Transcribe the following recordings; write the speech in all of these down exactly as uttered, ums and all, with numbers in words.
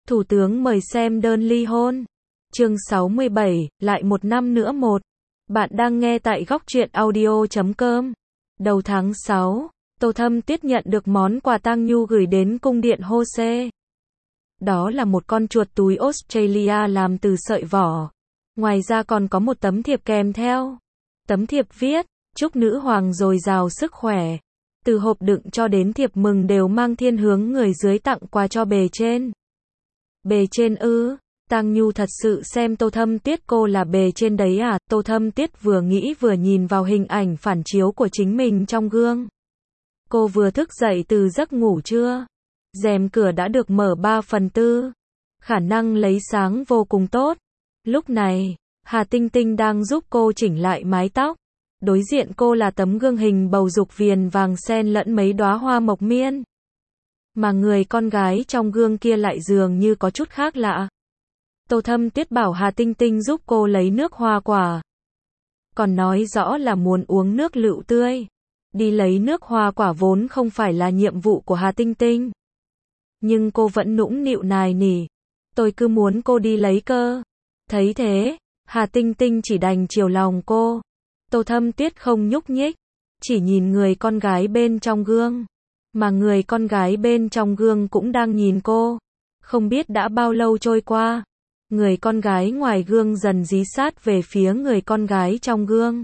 Thủ tướng mời xem đơn ly hôn. Chương sáu mươi bảy, lại một năm nữa một. Bạn đang nghe tại góc truyện audio chấm com. Đầu tháng sáu, Tô Thâm Tuyết nhận được món quà Tang Nhu gửi đến cung điện Hose. Đó là một con chuột túi Australia làm từ sợi vỏ. Ngoài ra còn có một tấm thiệp kèm theo. Tấm thiệp viết, chúc nữ hoàng dồi dào sức khỏe. Từ hộp đựng cho đến thiệp mừng đều mang thiên hướng người dưới tặng quà cho bề trên. Bề trên ư? Tang Nhu thật sự xem Tô Thâm Tuyết cô là bề trên đấy à? Tô Thâm Tuyết vừa nghĩ vừa nhìn vào hình ảnh phản chiếu của chính mình trong gương. Cô vừa thức dậy từ giấc ngủ chưa? Rèm cửa đã được mở ba phần tư. Khả năng lấy sáng vô cùng tốt. Lúc này, Hà Tinh Tinh đang giúp cô chỉnh lại mái tóc. Đối diện cô là tấm gương hình bầu dục viền vàng xen lẫn mấy đóa hoa mộc miên. Mà người con gái trong gương kia lại dường như có chút khác lạ. Tô Thâm Tuyết bảo Hà Tinh Tinh giúp cô lấy nước hoa quả. Còn nói rõ là muốn uống nước lựu tươi. Đi lấy nước hoa quả vốn không phải là nhiệm vụ của Hà Tinh Tinh. Nhưng cô vẫn nũng nịu nài nỉ. Tôi cứ muốn cô đi lấy cơ. Thấy thế, Hà Tinh Tinh chỉ đành chiều lòng cô. Tô Thâm Tuyết không nhúc nhích. Chỉ nhìn người con gái bên trong gương. Mà người con gái bên trong gương cũng đang nhìn cô. Không biết đã bao lâu trôi qua. Người con gái ngoài gương dần dí sát về phía người con gái trong gương.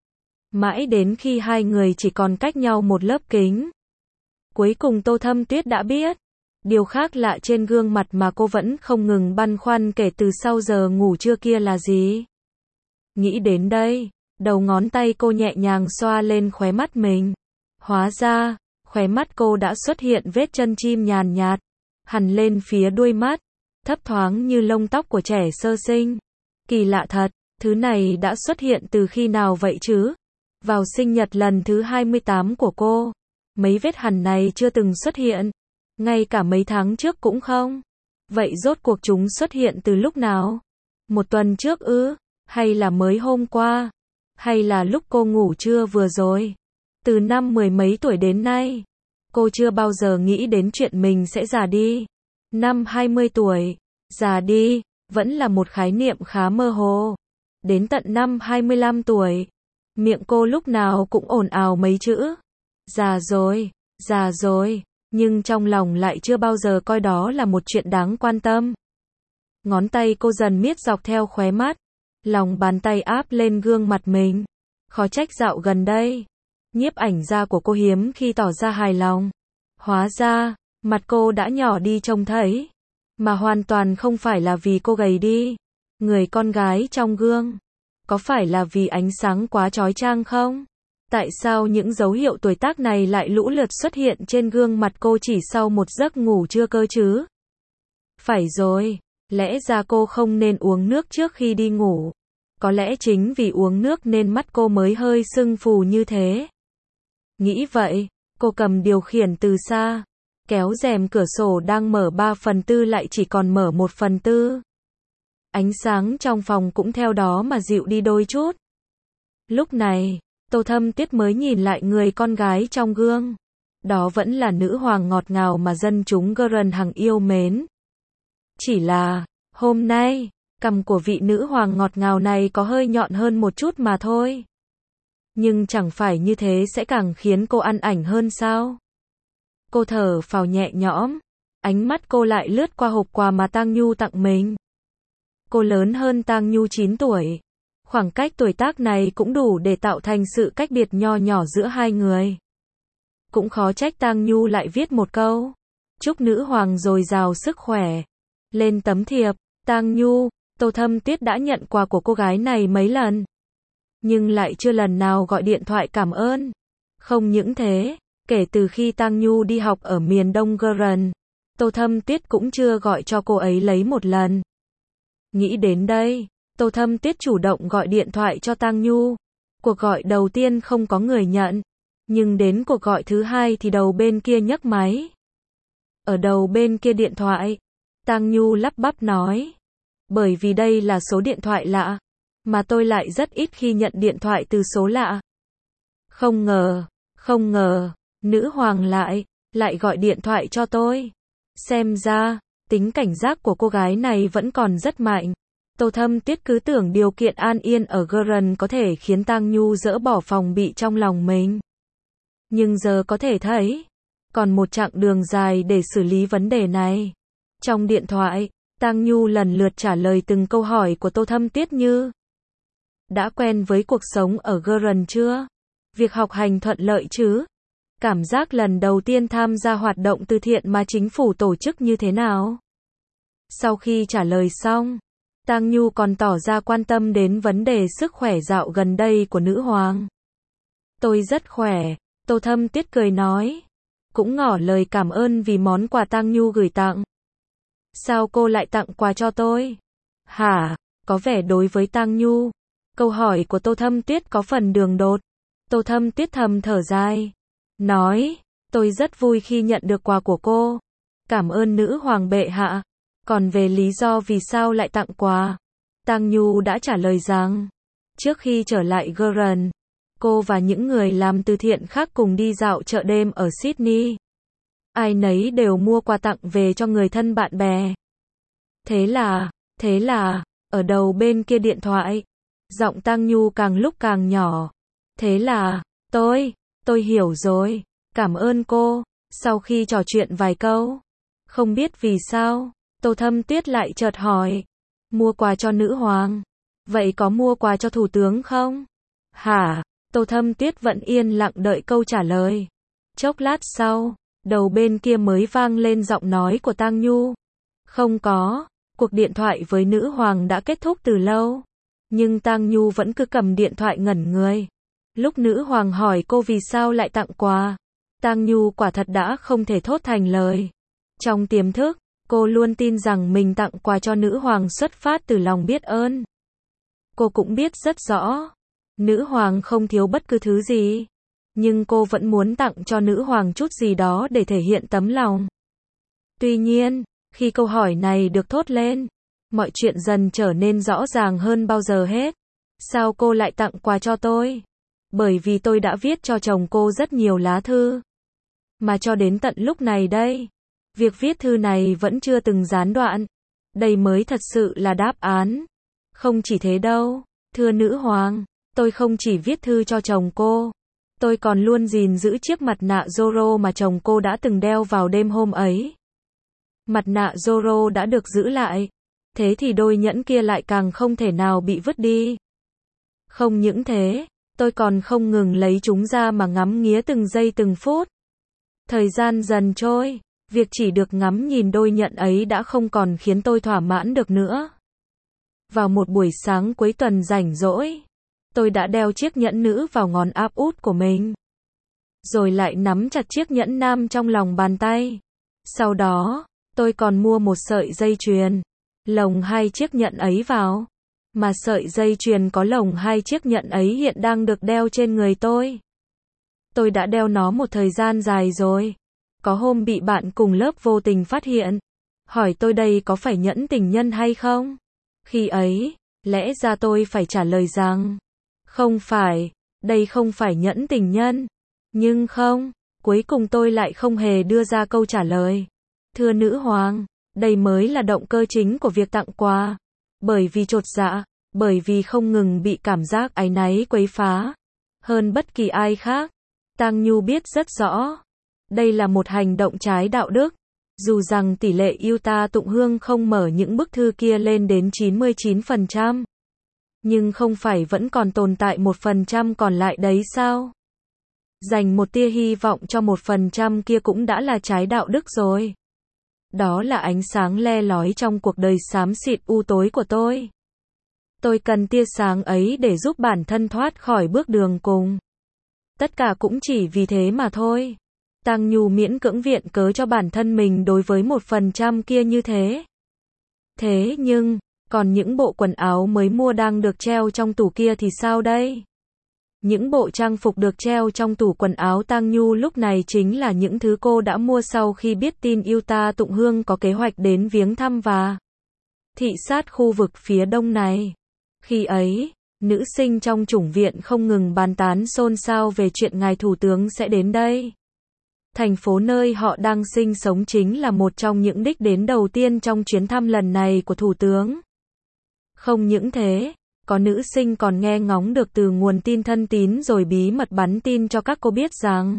Mãi đến khi hai người chỉ còn cách nhau một lớp kính. Cuối cùng Tô Thâm Tuyết đã biết. Điều khác lạ trên gương mặt mà cô vẫn không ngừng băn khoăn kể từ sau giờ ngủ trưa kia là gì. Nghĩ đến đây, đầu ngón tay cô nhẹ nhàng xoa lên khóe mắt mình. Hóa ra, khóe mắt cô đã xuất hiện vết chân chim nhàn nhạt, hằn lên phía đuôi mắt, thấp thoáng như lông tóc của trẻ sơ sinh. Kỳ lạ thật, thứ này đã xuất hiện từ khi nào vậy chứ? Vào sinh nhật lần thứ hai mươi tám của cô, mấy vết hằn này chưa từng xuất hiện, ngay cả mấy tháng trước cũng không. Vậy rốt cuộc chúng xuất hiện từ lúc nào? Một tuần trước ư? Hay là mới hôm qua? Hay là lúc cô ngủ trưa vừa rồi? Từ năm mười mấy tuổi đến nay, cô chưa bao giờ nghĩ đến chuyện mình sẽ già đi. Năm hai mươi tuổi, già đi, vẫn là một khái niệm khá mơ hồ. Đến tận năm hai mươi lăm tuổi, miệng cô lúc nào cũng ồn ào mấy chữ. Già rồi, già rồi, nhưng trong lòng lại chưa bao giờ coi đó là một chuyện đáng quan tâm. Ngón tay cô dần miết dọc theo khóe mắt, lòng bàn tay áp lên gương mặt mình. Khó trách dạo gần đây, nhiếp ảnh gia của cô hiếm khi tỏ ra hài lòng. Hóa ra, mặt cô đã nhỏ đi trông thấy. Mà hoàn toàn không phải là vì cô gầy đi. Người con gái trong gương, có phải là vì ánh sáng quá chói chang không? Tại sao những dấu hiệu tuổi tác này lại lũ lượt xuất hiện trên gương mặt cô chỉ sau một giấc ngủ trưa cơ chứ? Phải rồi, lẽ ra cô không nên uống nước trước khi đi ngủ. Có lẽ chính vì uống nước nên mắt cô mới hơi sưng phù như thế. Nghĩ vậy, cô cầm điều khiển từ xa, kéo rèm cửa sổ đang mở ba phần tư lại chỉ còn mở một phần tư. Ánh sáng trong phòng cũng theo đó mà dịu đi đôi chút. Lúc này, Tô Thâm Tuyết mới nhìn lại người con gái trong gương. Đó vẫn là nữ hoàng ngọt ngào mà dân chúng Gurren hằng yêu mến. Chỉ là, hôm nay, cằm của vị nữ hoàng ngọt ngào này có hơi nhọn hơn một chút mà thôi. Nhưng chẳng phải như thế sẽ càng khiến cô ăn ảnh hơn sao? Cô thở phào nhẹ nhõm, ánh mắt cô lại lướt qua hộp quà mà Tang Nhu tặng mình. Cô lớn hơn Tang Nhu chín tuổi. Khoảng cách tuổi tác này cũng đủ để tạo thành sự cách biệt nho nhỏ giữa hai người. Cũng khó trách Tang Nhu lại viết một câu, chúc nữ hoàng dồi dào sức khỏe. Lên tấm thiệp, Tang Nhu, Tô Thâm Tuyết đã nhận quà của cô gái này mấy lần. Nhưng lại chưa lần nào gọi điện thoại cảm ơn. Không những thế, kể từ khi Tang Nhu đi học ở miền đông Gurren, Tô Thâm Tuyết cũng chưa gọi cho cô ấy lấy một lần. Nghĩ đến đây, Tô Thâm Tuyết chủ động gọi điện thoại cho Tang Nhu. Cuộc gọi đầu tiên không có người nhận, nhưng đến cuộc gọi thứ hai thì đầu bên kia nhấc máy. Ở đầu bên kia điện thoại, Tang Nhu lắp bắp nói, bởi vì đây là số điện thoại lạ, mà tôi lại rất ít khi nhận điện thoại từ số lạ. Không ngờ, không ngờ, nữ hoàng lại, lại gọi điện thoại cho tôi. Xem ra, Tính cảnh giác của cô gái này vẫn còn rất mạnh. Tô Thâm Tuyết cứ tưởng điều kiện an yên ở Gurren có thể khiến Tang Nhu dỡ bỏ phòng bị trong lòng mình. Nhưng giờ có thể thấy, còn một chặng đường dài để xử lý vấn đề này. Trong điện thoại, Tang Nhu lần lượt trả lời từng câu hỏi của Tô Thâm Tuyết như: đã quen với cuộc sống ở Gurren chưa? Việc học hành thuận lợi chứ? Cảm giác lần đầu tiên tham gia hoạt động từ thiện mà chính phủ tổ chức như thế nào? Sau khi trả lời xong, Tang Nhu còn tỏ ra quan tâm đến vấn đề sức khỏe dạo gần đây của nữ hoàng. Tôi rất khỏe, Tô Thâm Tuyết cười nói. Cũng ngỏ lời cảm ơn vì món quà Tang Nhu gửi tặng. Sao cô lại tặng quà cho tôi? Hả? Có vẻ đối với Tang Nhu, câu hỏi của Tô Thâm Tuyết có phần đường đột. Tô Thâm Tuyết thầm thở dài, nói, tôi rất vui khi nhận được quà của cô. Cảm ơn nữ hoàng bệ hạ. Còn về lý do vì sao lại tặng quà, Tang Nhu đã trả lời rằng, trước khi trở lại Gurren, cô và những người làm từ thiện khác cùng đi dạo chợ đêm ở Sydney. Ai nấy đều mua quà tặng về cho người thân bạn bè. Thế là, thế là, ở đầu bên kia điện thoại, giọng Tang Nhu càng lúc càng nhỏ. Thế là, tôi, tôi hiểu rồi, cảm ơn cô. Sau khi trò chuyện vài câu, không biết vì sao, Tô Thâm Tuyết lại chợt hỏi, mua quà cho nữ hoàng, vậy có mua quà cho thủ tướng không? Hả? Tô Thâm Tuyết vẫn yên lặng đợi câu trả lời. Chốc lát sau, đầu bên kia mới vang lên giọng nói của Tang Nhu. Không có, cuộc điện thoại với nữ hoàng đã kết thúc từ lâu. Nhưng Tang Nhu vẫn cứ cầm điện thoại ngẩn người. Lúc nữ hoàng hỏi cô vì sao lại tặng quà, Tang Nhu quả thật đã không thể thốt thành lời. Trong tiềm thức, cô luôn tin rằng mình tặng quà cho nữ hoàng xuất phát từ lòng biết ơn. Cô cũng biết rất rõ, nữ hoàng không thiếu bất cứ thứ gì. Nhưng cô vẫn muốn tặng cho nữ hoàng chút gì đó để thể hiện tấm lòng. Tuy nhiên, khi câu hỏi này được thốt lên, mọi chuyện dần trở nên rõ ràng hơn bao giờ hết. Sao cô lại tặng quà cho tôi? Bởi vì tôi đã viết cho chồng cô rất nhiều lá thư. Mà cho đến tận lúc này đây, việc viết thư này vẫn chưa từng gián đoạn. Đây mới thật sự là đáp án. Không chỉ thế đâu, thưa nữ hoàng, tôi không chỉ viết thư cho chồng cô. Tôi còn luôn gìn giữ chiếc mặt nạ Zorro mà chồng cô đã từng đeo vào đêm hôm ấy. Mặt nạ Zorro đã được giữ lại. Thế thì đôi nhẫn kia lại càng không thể nào bị vứt đi. Không những thế, tôi còn không ngừng lấy chúng ra mà ngắm nghía từng giây từng phút. Thời gian dần trôi, việc chỉ được ngắm nhìn đôi nhẫn ấy đã không còn khiến tôi thỏa mãn được nữa. Vào một buổi sáng cuối tuần rảnh rỗi, tôi đã đeo chiếc nhẫn nữ vào ngón áp út của mình. Rồi lại nắm chặt chiếc nhẫn nam trong lòng bàn tay. Sau đó, tôi còn mua một sợi dây chuyền, lồng hai chiếc nhẫn ấy vào. Mà sợi dây chuyền có lồng hai chiếc nhẫn ấy hiện đang được đeo trên người tôi. Tôi đã đeo nó một thời gian dài rồi. Có hôm bị bạn cùng lớp vô tình phát hiện, hỏi tôi đây có phải nhẫn tình nhân hay không? Khi ấy, lẽ ra tôi phải trả lời rằng, không phải, đây không phải nhẫn tình nhân. Nhưng không, cuối cùng tôi lại không hề đưa ra câu trả lời. Thưa nữ hoàng, đây mới là động cơ chính của việc tặng quà. Bởi vì chột dạ, bởi vì không ngừng bị cảm giác áy náy quấy phá. Hơn bất kỳ ai khác, Tang Nhu biết rất rõ. Đây là một hành động trái đạo đức. Dù rằng tỷ lệ yêu ta tụng hương không mở những bức thư kia lên đến chín mươi chín phần trăm. Nhưng không phải vẫn còn tồn tại một phần trăm còn lại đấy sao? Dành một tia hy vọng cho một phần trăm kia cũng đã là trái đạo đức rồi. Đó là ánh sáng le lói trong cuộc đời xám xịt u tối của tôi. Tôi cần tia sáng ấy để giúp bản thân thoát khỏi bước đường cùng. Tất cả cũng chỉ vì thế mà thôi. Tang Nhu miễn cưỡng viện cớ cho bản thân mình đối với một phần trăm kia như thế. Thế nhưng, còn những bộ quần áo mới mua đang được treo trong tủ kia thì sao đây? Những bộ trang phục được treo trong tủ quần áo Tang Nhu lúc này chính là những thứ cô đã mua sau khi biết tin yêu ta tụng hương có kế hoạch đến viếng thăm và thị sát khu vực phía đông này. Khi ấy, nữ sinh trong chủng viện không ngừng bàn tán xôn xao về chuyện ngài thủ tướng sẽ đến đây. Thành phố nơi họ đang sinh sống chính là một trong những đích đến đầu tiên trong chuyến thăm lần này của Thủ tướng. Không những thế, có nữ sinh còn nghe ngóng được từ nguồn tin thân tín rồi bí mật bắn tin cho các cô biết rằng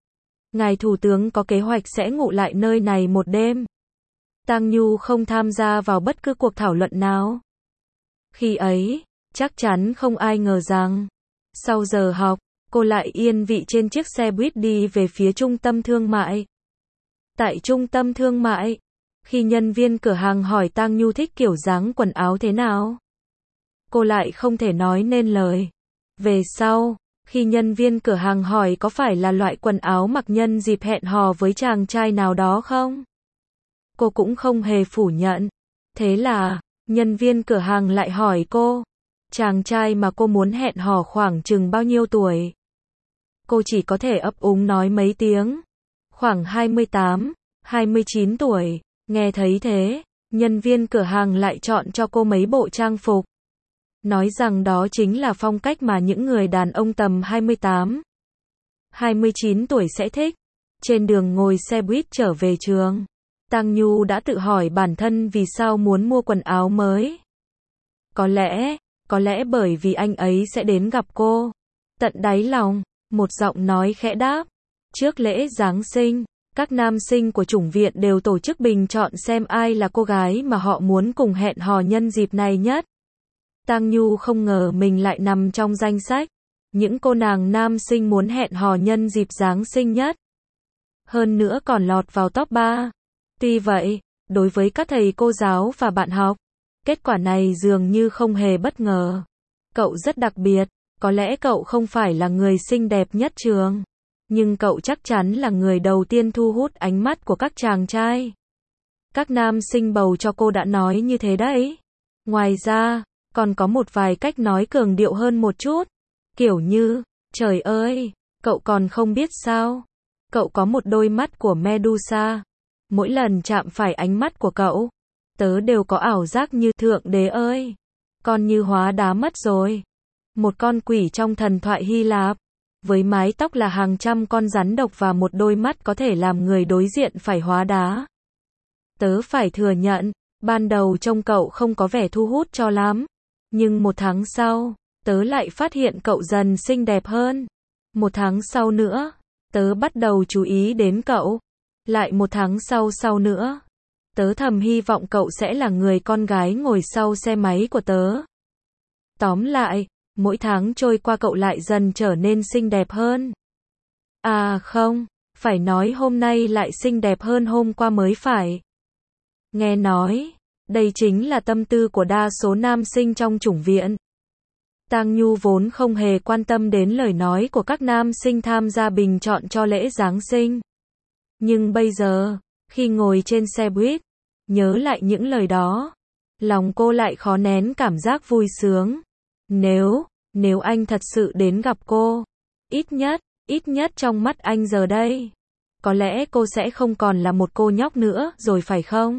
ngài Thủ tướng có kế hoạch sẽ ngụ lại nơi này một đêm. Tang Nhu không tham gia vào bất cứ cuộc thảo luận nào. Khi ấy, chắc chắn không ai ngờ rằng, sau giờ học, cô lại yên vị trên chiếc xe buýt đi về phía trung tâm thương mại. Tại trung tâm thương mại, khi nhân viên cửa hàng hỏi Tang Nhu thích kiểu dáng quần áo thế nào, cô lại không thể nói nên lời. Về sau, khi nhân viên cửa hàng hỏi có phải là loại quần áo mặc nhân dịp hẹn hò với chàng trai nào đó không, cô cũng không hề phủ nhận. Thế là, nhân viên cửa hàng lại hỏi cô, chàng trai mà cô muốn hẹn hò khoảng chừng bao nhiêu tuổi? Cô chỉ có thể ấp úng nói mấy tiếng, khoảng hai mươi tám, hai mươi chín tuổi. Nghe thấy thế, nhân viên cửa hàng lại chọn cho cô mấy bộ trang phục, nói rằng đó chính là phong cách mà những người đàn ông tầm hai mươi tám, hai mươi chín tuổi sẽ thích. Trên đường ngồi xe buýt trở về trường, Tang Nhu đã tự hỏi bản thân vì sao muốn mua quần áo mới. Có lẽ, có lẽ bởi vì anh ấy sẽ đến gặp cô. Tận đáy lòng, một giọng nói khẽ đáp. Trước lễ Giáng sinh, các nam sinh của chủng viện đều tổ chức bình chọn xem ai là cô gái mà họ muốn cùng hẹn hò nhân dịp này nhất. Tang Nhu không ngờ mình lại nằm trong danh sách những cô nàng nam sinh muốn hẹn hò nhân dịp Giáng sinh nhất. Hơn nữa còn lọt vào top ba. Tuy vậy, đối với các thầy cô giáo và bạn học, kết quả này dường như không hề bất ngờ. Cậu rất đặc biệt, có lẽ cậu không phải là người xinh đẹp nhất trường, nhưng cậu chắc chắn là người đầu tiên thu hút ánh mắt của các chàng trai. Các nam sinh bầu cho cô đã nói như thế đấy. Ngoài ra, còn có một vài cách nói cường điệu hơn một chút. Kiểu như, trời ơi, cậu còn không biết sao? Cậu có một đôi mắt của Medusa. Mỗi lần chạm phải ánh mắt của cậu, tớ đều có ảo giác như thượng đế ơi, con như hóa đá mất rồi. Một con quỷ trong thần thoại Hy Lạp, với mái tóc là hàng trăm con rắn độc và một đôi mắt có thể làm người đối diện phải hóa đá. Tớ phải thừa nhận, ban đầu trông cậu không có vẻ thu hút cho lắm. Nhưng một tháng sau, tớ lại phát hiện cậu dần xinh đẹp hơn. Một tháng sau nữa, tớ bắt đầu chú ý đến cậu. Lại một tháng sau sau nữa, tớ thầm hy vọng cậu sẽ là người con gái ngồi sau xe máy của tớ. Tóm lại, mỗi tháng trôi qua cậu lại dần trở nên xinh đẹp hơn. À không, phải nói hôm nay lại xinh đẹp hơn hôm qua mới phải. Nghe nói, đây chính là tâm tư của đa số nam sinh trong chủng viện. Tang Nhu vốn không hề quan tâm đến lời nói của các nam sinh tham gia bình chọn cho lễ Giáng sinh. Nhưng bây giờ, khi ngồi trên xe buýt, nhớ lại những lời đó, lòng cô lại khó nén cảm giác vui sướng. Nếu, nếu anh thật sự đến gặp cô, ít nhất, ít nhất trong mắt anh giờ đây, có lẽ cô sẽ không còn là một cô nhóc nữa rồi phải không?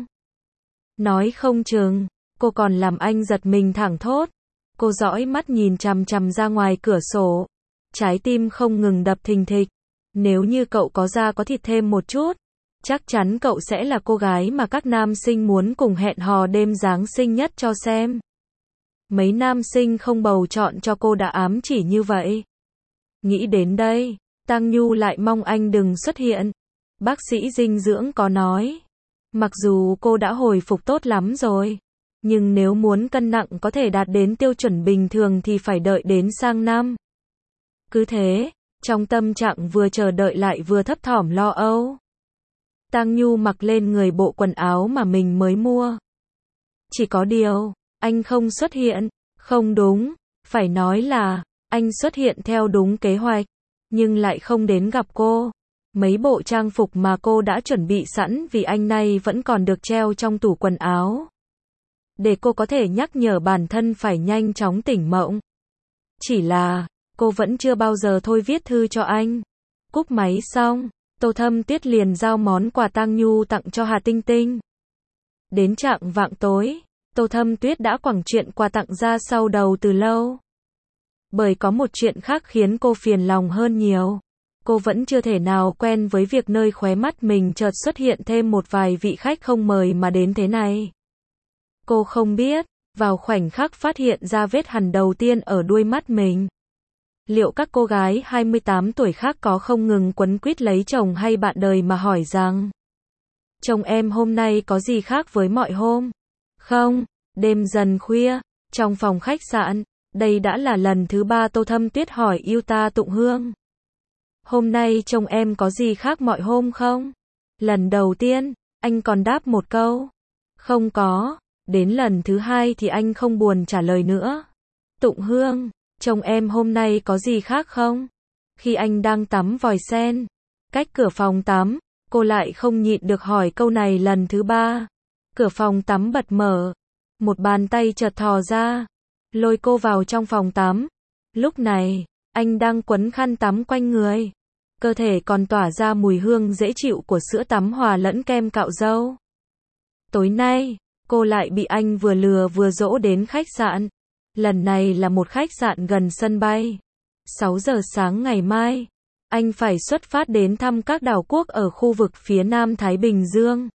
Nói không chừng, cô còn làm anh giật mình thẳng thốt. Cô dõi mắt nhìn chằm chằm ra ngoài cửa sổ, trái tim không ngừng đập thình thịch. Nếu như cậu có da có thịt thêm một chút, chắc chắn cậu sẽ là cô gái mà các nam sinh muốn cùng hẹn hò đêm Giáng sinh nhất cho xem. Mấy nam sinh không bầu chọn cho cô đã ám chỉ như vậy. Nghĩ đến đây, Tang Nhu lại mong anh đừng xuất hiện. Bác sĩ dinh dưỡng có nói, mặc dù cô đã hồi phục tốt lắm rồi, nhưng nếu muốn cân nặng có thể đạt đến tiêu chuẩn bình thường thì phải đợi đến sang năm. Cứ thế, trong tâm trạng vừa chờ đợi lại vừa thấp thỏm lo âu, Tang Nhu mặc lên người bộ quần áo mà mình mới mua. Chỉ có điều, anh không xuất hiện. Không đúng, phải nói là, anh xuất hiện theo đúng kế hoạch, nhưng lại không đến gặp cô. Mấy bộ trang phục mà cô đã chuẩn bị sẵn vì anh nay vẫn còn được treo trong tủ quần áo, để cô có thể nhắc nhở bản thân phải nhanh chóng tỉnh mộng. Chỉ là, cô vẫn chưa bao giờ thôi viết thư cho anh. Cúp máy xong, Tô Thâm Tuyết liền giao món quà Tang Nhu tặng cho Hà Tinh Tinh. Đến chạng vạng tối, Tô Thâm Tuyết đã quẳng chuyện quà tặng ra sau đầu từ lâu. Bởi có một chuyện khác khiến cô phiền lòng hơn nhiều. Cô vẫn chưa thể nào quen với việc nơi khóe mắt mình chợt xuất hiện thêm một vài vị khách không mời mà đến thế này. Cô không biết, vào khoảnh khắc phát hiện ra vết hằn đầu tiên ở đuôi mắt mình, liệu các cô gái hai mươi tám tuổi khác có không ngừng quấn quýt lấy chồng hay bạn đời mà hỏi rằng: chồng em hôm nay có gì khác với mọi hôm? Không, đêm dần khuya, trong phòng khách sạn, đây đã là lần thứ ba Tô Thâm Tuyết hỏi yêu ta Tụng Hương. Hôm nay chồng em có gì khác mọi hôm không? Lần đầu tiên, anh còn đáp một câu: không có. Đến lần thứ hai thì anh không buồn trả lời nữa. Tụng Hương, chồng em hôm nay có gì khác không? Khi anh đang tắm vòi sen, cách cửa phòng tắm, cô lại không nhịn được hỏi câu này lần thứ ba. Cửa phòng tắm bật mở, một bàn tay chợt thò ra, lôi cô vào trong phòng tắm. Lúc này, anh đang quấn khăn tắm quanh người, cơ thể còn tỏa ra mùi hương dễ chịu của sữa tắm hòa lẫn kem cạo râu. Tối nay, cô lại bị anh vừa lừa vừa dỗ đến khách sạn. Lần này là một khách sạn gần sân bay. sáu giờ sáng ngày mai, anh phải xuất phát đến thăm các đảo quốc ở khu vực phía Nam Thái Bình Dương.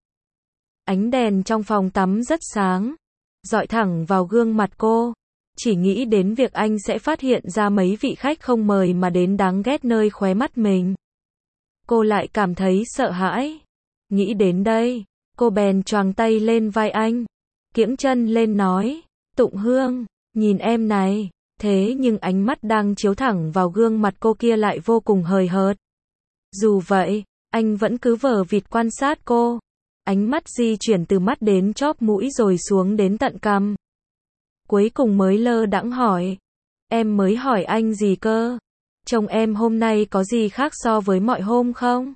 Ánh đèn trong phòng tắm rất sáng, rọi thẳng vào gương mặt cô. Chỉ nghĩ đến việc anh sẽ phát hiện ra mấy vị khách không mời mà đến đáng ghét nơi khóe mắt mình, cô lại cảm thấy sợ hãi. Nghĩ đến đây, cô bèn choàng tay lên vai anh, kiễng chân lên nói: Tụng Hương, nhìn em này. Thế nhưng ánh mắt đang chiếu thẳng vào gương mặt cô kia lại vô cùng hời hợt. Dù vậy, anh vẫn cứ vờ vịt quan sát cô. Ánh mắt di chuyển từ mắt đến chóp mũi rồi xuống đến tận cằm. Cuối cùng mới lơ đãng hỏi: em mới hỏi anh gì cơ? Chồng em hôm nay có gì khác so với mọi hôm không?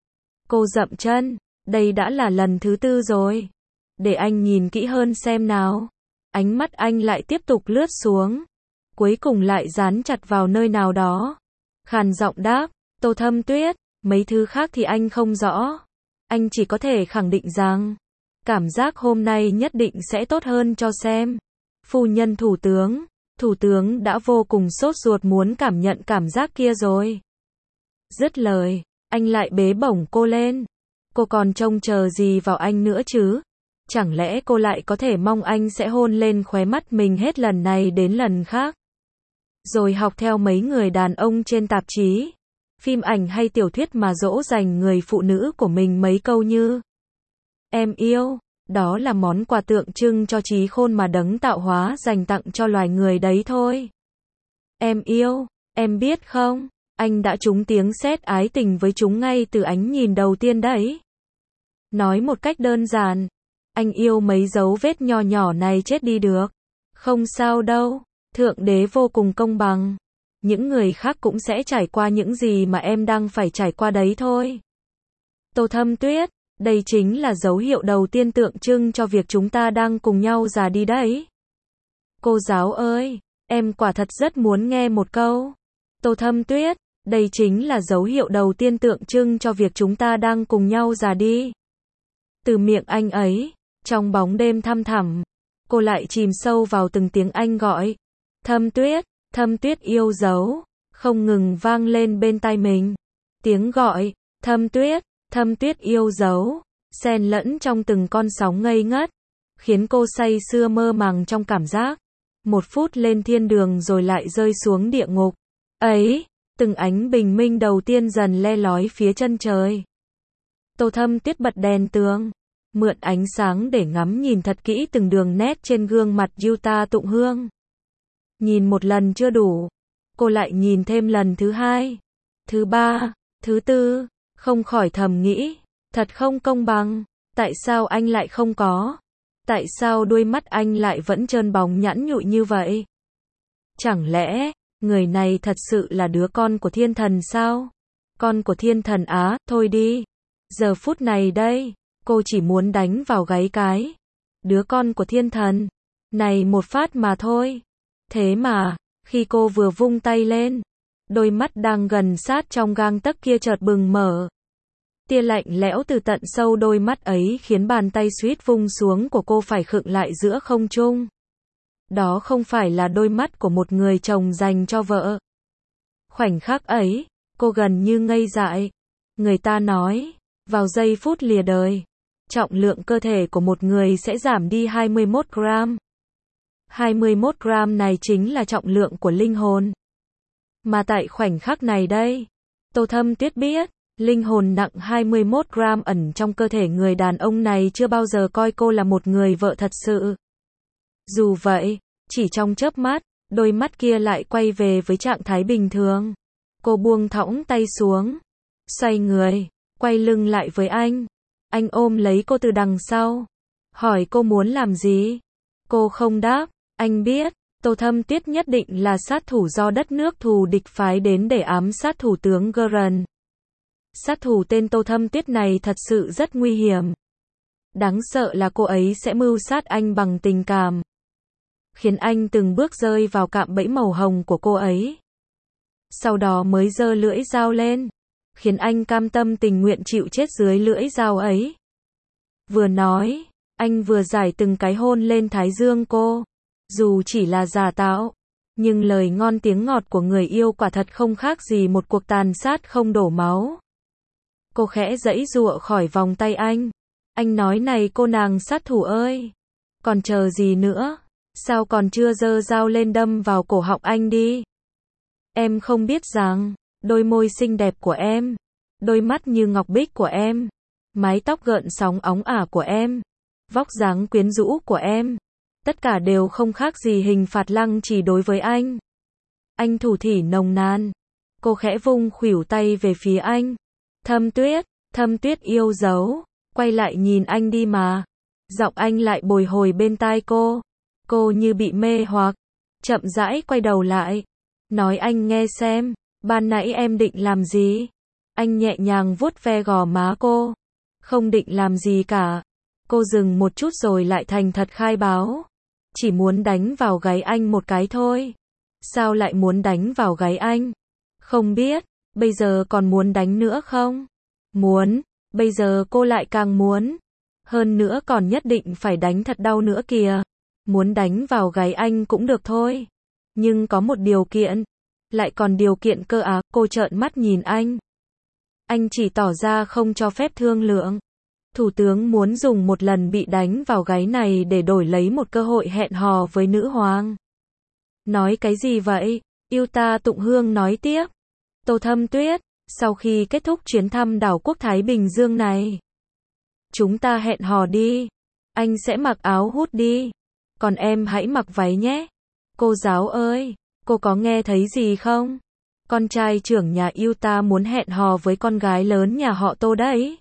Cô dậm chân: đây đã là lần thứ tư rồi. Để anh nhìn kỹ hơn xem nào. Ánh mắt anh lại tiếp tục lướt xuống, cuối cùng lại dán chặt vào nơi nào đó. Khàn giọng đáp: Tô Thâm Tuyết, mấy thứ khác thì anh không rõ. Anh chỉ có thể khẳng định rằng, cảm giác hôm nay nhất định sẽ tốt hơn cho xem. Phu nhân thủ tướng, thủ tướng đã vô cùng sốt ruột muốn cảm nhận cảm giác kia rồi. Dứt lời, anh lại bế bổng cô lên. Cô còn trông chờ gì vào anh nữa chứ? Chẳng lẽ cô lại có thể mong anh sẽ hôn lên khóe mắt mình hết lần này đến lần khác? Rồi học theo mấy người đàn ông trên tạp chí, phim ảnh hay tiểu thuyết mà dỗ dành người phụ nữ của mình mấy câu như: em yêu, đó là món quà tượng trưng cho trí khôn mà đấng tạo hóa dành tặng cho loài người đấy thôi. Em yêu, em biết không, anh đã trúng tiếng sét ái tình với chúng ngay từ ánh nhìn đầu tiên đấy. Nói một cách đơn giản, anh yêu mấy dấu vết nho nhỏ này chết đi được. Không sao đâu, Thượng Đế vô cùng công bằng. Những người khác cũng sẽ trải qua những gì mà em đang phải trải qua đấy thôi. Tô Thâm Tuyết, đây chính là dấu hiệu đầu tiên tượng trưng cho việc chúng ta đang cùng nhau già đi đấy. Cô giáo ơi, em quả thật rất muốn nghe một câu. Tô Thâm Tuyết, đây chính là dấu hiệu đầu tiên tượng trưng cho việc chúng ta đang cùng nhau già đi. Từ miệng anh ấy, trong bóng đêm thăm thẳm, cô lại chìm sâu vào từng tiếng anh gọi. Thâm Tuyết, Thâm Tuyết yêu dấu, không ngừng vang lên bên tai mình. Tiếng gọi, Thâm Tuyết, Thâm Tuyết yêu dấu, xen lẫn trong từng con sóng ngây ngất, khiến cô say sưa mơ màng trong cảm giác. Một phút lên thiên đường rồi lại rơi xuống địa ngục. Ấy, từng ánh bình minh đầu tiên dần le lói phía chân trời. Tô Thâm Tuyết bật đèn tường, mượn ánh sáng để ngắm nhìn thật kỹ từng đường nét trên gương mặt Yuta Tụng Hương. Nhìn một lần chưa đủ, cô lại nhìn thêm lần thứ hai, thứ ba, thứ tư, không khỏi thầm nghĩ, thật không công bằng, tại sao anh lại không có? Tại sao đuôi mắt anh lại vẫn trơn bóng nhẵn nhụi như vậy? Chẳng lẽ, người này thật sự là đứa con của thiên thần sao? Con của thiên thần á, thôi đi. Giờ phút này đây, cô chỉ muốn đánh vào gáy cái. Đứa con của thiên thần, này một phát mà thôi. Thế mà, khi cô vừa vung tay lên, đôi mắt đang gần sát trong gang tấc kia chợt bừng mở. Tia lạnh lẽo từ tận sâu đôi mắt ấy khiến bàn tay suýt vung xuống của cô phải khựng lại giữa không trung. Đó không phải là đôi mắt của một người chồng dành cho vợ. Khoảnh khắc ấy, Cô gần như ngây dại. Người ta nói, vào giây phút lìa đời, trọng lượng cơ thể của một người sẽ giảm đi hai mươi mốt gram. hai mươi mốt gram này chính là trọng lượng của linh hồn. Mà tại khoảnh khắc này đây, Tô Thâm Tuyết biết, linh hồn nặng hai mươi mốt gram ẩn trong cơ thể người đàn ông này chưa bao giờ coi cô là một người vợ thật sự. Dù vậy, chỉ trong chớp mắt, đôi mắt kia lại quay về với trạng thái bình thường. Cô buông thõng tay xuống, xoay người, quay lưng lại với anh. Anh ôm lấy cô từ đằng sau, hỏi cô muốn làm gì. Cô không đáp. Anh biết, Tô Thâm Tuyết nhất định là sát thủ do đất nước thù địch phái đến để ám sát thủ tướng Gurren. Sát thủ tên Tô Thâm Tuyết này thật sự rất nguy hiểm. Đáng sợ là cô ấy sẽ mưu sát anh bằng tình cảm, khiến anh từng bước rơi vào cạm bẫy màu hồng của cô ấy. Sau đó mới giơ lưỡi dao lên, khiến anh cam tâm tình nguyện chịu chết dưới lưỡi dao ấy. Vừa nói, anh vừa giải từng cái hôn lên thái dương cô. Dù chỉ là giả tạo, nhưng lời ngon tiếng ngọt của người yêu quả thật không khác gì một cuộc tàn sát không đổ máu. Cô khẽ giãy giụa khỏi vòng tay anh. Anh nói này cô nàng sát thủ ơi, còn chờ gì nữa? Sao còn chưa giơ dao lên đâm vào cổ họng anh đi? Em không biết rằng, đôi môi xinh đẹp của em, đôi mắt như ngọc bích của em, mái tóc gợn sóng óng ả của em, vóc dáng quyến rũ của em, tất cả đều không khác gì hình phạt lăng trì đối với anh. Anh thủ thỉ nồng nàn. Cô khẽ vung khuỷu tay về phía anh. Thâm Tuyết, Thâm Tuyết yêu dấu, quay lại nhìn anh đi mà. Giọng anh lại bồi hồi bên tai cô. Cô như bị mê hoặc, chậm rãi quay đầu lại. Nói anh nghe xem, ban nãy em định làm gì? Anh nhẹ nhàng vuốt ve gò má cô. Không định làm gì cả. Cô dừng một chút rồi lại thành thật khai báo. Chỉ muốn đánh vào gáy anh một cái thôi. Sao lại muốn đánh vào gáy anh? Không biết, bây giờ còn muốn đánh nữa không? Muốn, bây giờ cô lại càng muốn. Hơn nữa còn nhất định phải đánh thật đau nữa kìa. Muốn đánh vào gáy anh cũng được thôi. Nhưng có một điều kiện. Lại còn điều kiện cơ á, cô trợn mắt nhìn anh. Anh chỉ tỏ ra không cho phép thương lượng. Thủ tướng muốn dùng một lần bị đánh vào gáy này để đổi lấy một cơ hội hẹn hò với nữ hoàng. Nói cái gì vậy? Yêu ta Tụng Hương nói tiếp. Tô Thâm Tuyết, sau khi kết thúc chuyến thăm đảo quốc Thái Bình Dương này, chúng ta hẹn hò đi. Anh sẽ mặc áo hút đi. Còn em hãy mặc váy nhé. Cô giáo ơi, cô có nghe thấy gì không? Con trai trưởng nhà yêu ta muốn hẹn hò với con gái lớn nhà họ Tô đấy.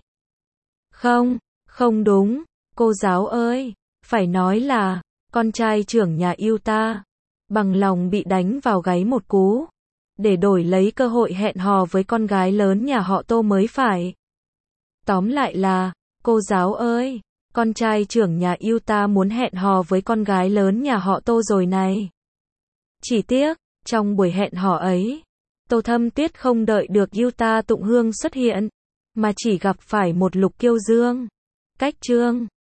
Không, không đúng, cô giáo ơi, phải nói là, con trai trưởng nhà yêu ta, bằng lòng bị đánh vào gáy một cú, để đổi lấy cơ hội hẹn hò với con gái lớn nhà họ Tô mới phải. Tóm lại là, cô giáo ơi, con trai trưởng nhà yêu ta muốn hẹn hò với con gái lớn nhà họ Tô rồi này. Chỉ tiếc, trong buổi hẹn hò ấy, Tô Thâm Tuyết không đợi được yêu ta Tụng Hương xuất hiện, mà chỉ gặp phải một Lục Kiêu Dương. Cách chương